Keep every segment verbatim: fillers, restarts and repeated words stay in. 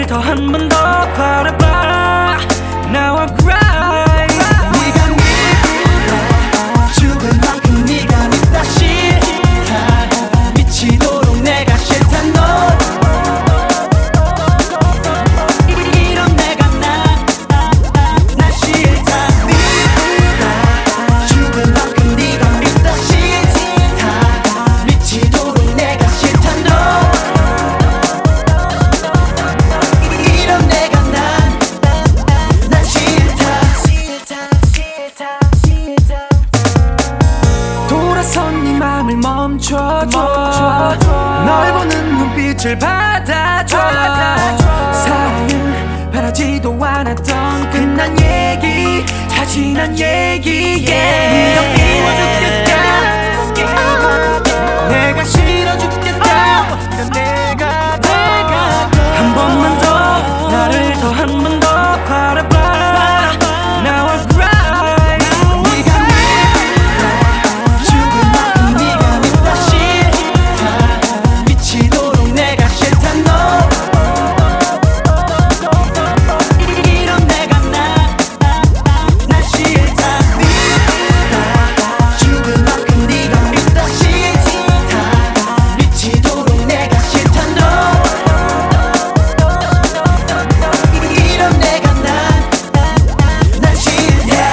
나를 더 한 번 더 바라봐. Now I cry. 네가 미워 죽을 만큼 네가 밉다 싫다 미치도록 내가 싫다 너 이런 내가 난, 난 싫다 미워 죽을 만큼 네가 밉다 싫다 미치도록 내가 싫다 너 이런 내가 난, 난 싫다 싫다 싫다 돌아선 네 맘을 멈춰줘. 널 보는 눈빛을 받아줘. 사랑은 바라지도 않았던 끝난 얘기, 자신한 얘기. 네가 미워 죽겠다. 내가 싫어 죽겠다. 내가 내가 한 번만 더 나를 더 한 번 더 바라봐. Now I cry. 네가 미워 죽을 만큼 네가 밉다 싫다 미치도록 내가 싫다 너 이런 내가 난, 난 싫다 미워 죽을 만큼 네가 밉다 싫다 미치도록 내가 싫다 너 이런 내가 난, 난 싫다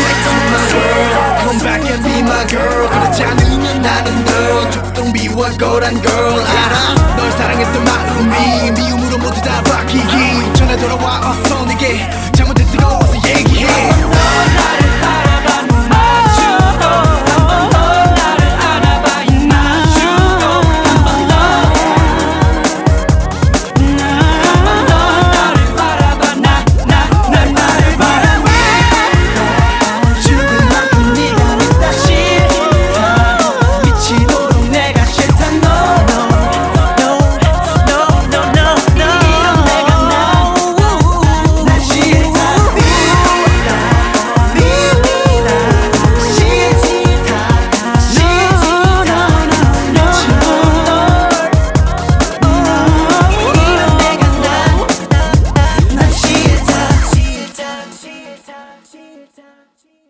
Come back and be my girl. 그렇지 않으면 나는 널 조금 미워할 거란 걸 알아. 널 사랑했던 마음이 미움으로 모두 다 바뀌기 전에 돌아와 어서 내게 잘못된 뜨거워서 얘기해. 너 나를 바라봐 눈 마주고 한 번 더 나를 안아봐 입 마주고 한 번 더 한 번 더 나를 바라봐 나나날 나를 바라봐. 죽을 만큼 네가 밉다 싫다 미치도록 내가 싫다 너 이런 내가 난, 난 싫다 미워 미워 싫다 싫다 미치도록 널 이런 내가 난, 난 싫다 싫다 싫다 싫다